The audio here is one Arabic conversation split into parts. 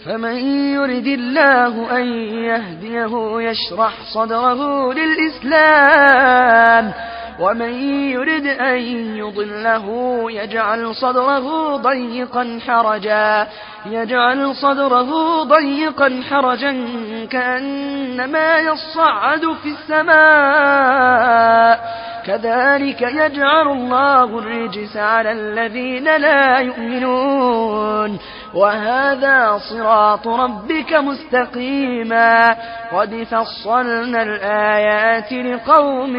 فمن يرد الله أن يهديه يشرح صدره للإسلام ومن يرد أن يضله يجعل صدره ضيقا حرجا كأنما يصعد في السماء كذلك يجعل الله الرجس على الذين لا يؤمنون وهذا صراط ربك مستقيما قد فصلنا الآيات لقوم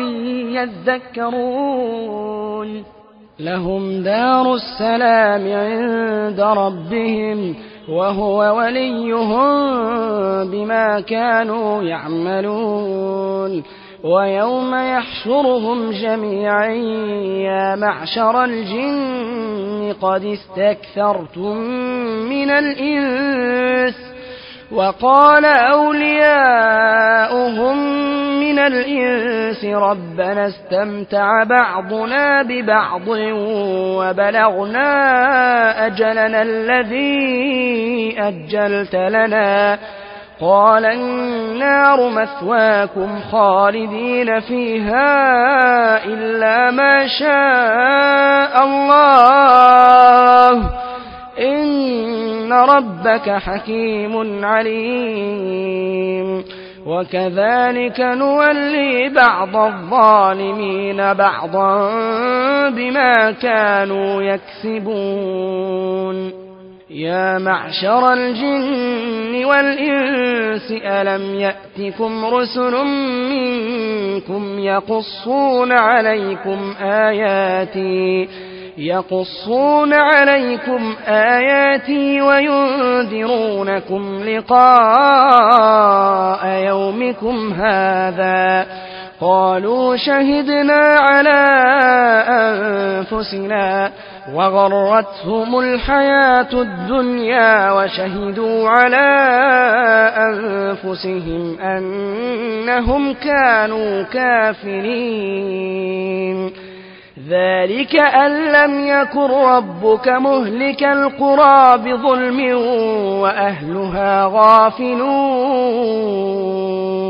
يذكرون لهم دار السلام عند ربهم وهو وليهم بما كانوا يعملون ويوم يحشرهم جميعا يا معشر الجن قد استكثرتم من الإنس وقال أولياؤهم من الإنس ربنا استمتع بعضنا ببعض وبلغنا أجلنا الذي أجلت لنا قال النار مثواكم خالدين فيها إلا ما شاء الله إن ربك حكيم عليم وكذلك نولي بعض الظالمين بعضا بما كانوا يكسبون يا معشر الجن والإنس ألم يأتكم رسل منكم يقصون عليكم آياتي وينذرونكم لقاء يومكم هذا قالوا شهدنا على أنفسنا وغرتهم الحياة الدنيا وشهدوا على أنفسهم أنهم كانوا كافرين ذلك أن لم يكن ربك مهلك القرى بظلم وأهلها غافلون